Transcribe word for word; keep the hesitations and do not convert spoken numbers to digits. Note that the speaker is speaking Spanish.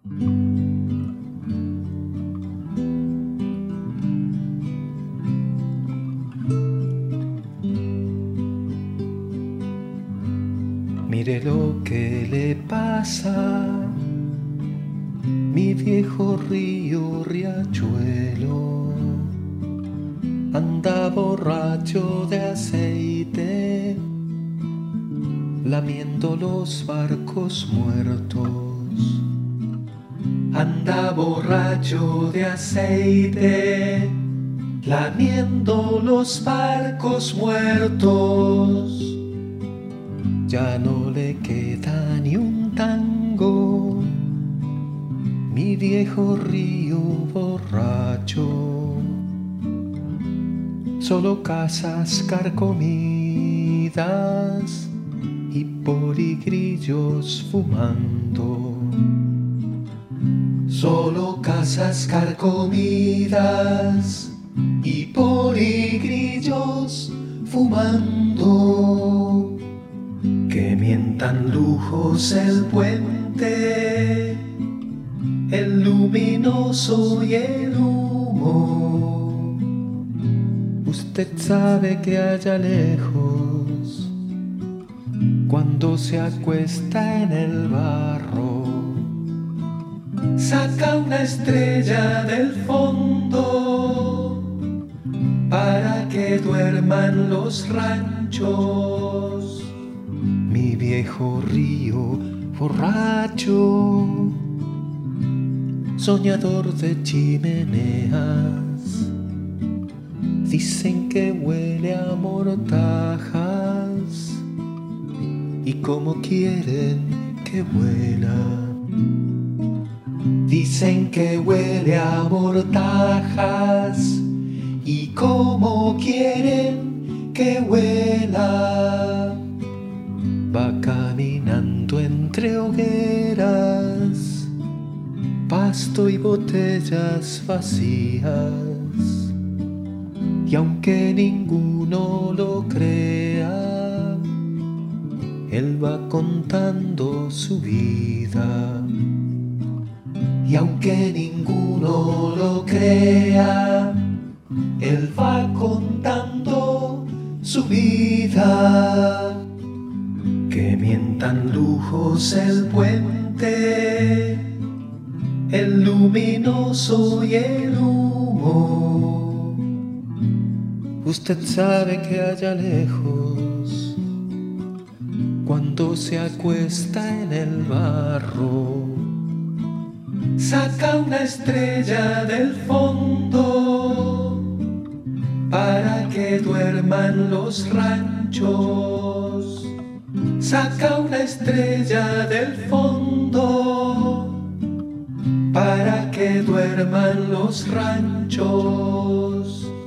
Mire lo que le pasa, mi viejo río riachuelo anda borracho de aceite, lamiendo los barcos muertos. Anda borracho de aceite, lamiendo los barcos muertos. Ya no le queda ni un tango, mi viejo río borracho. Solo casas carcomidas y poligrillos fumando. Solo casas carcomidas y poligrillos fumando. Que mientan lujos el puente, el luminoso y el humo. Usted sabe que allá lejos, cuando se acuesta en el barro, saca una estrella del fondo para que duerman los ranchos. Mi viejo río borracho, soñador de chimeneas, dicen que huele a mortajas y como quieren que huela. Dicen que huele a mortajas y como quieren que huela. Va caminando entre hogueras, pasto y botellas vacías. Y aunque ninguno lo crea, él va contando su vida. Y aunque ninguno lo crea, él va contando su vida. Que mientan lujos el puente, el luminoso y el humo. Usted sabe que allá lejos, cuando se acuesta en el barro, saca una estrella del fondo para que duerman los ranchos. Saca una estrella del fondo para que duerman los ranchos.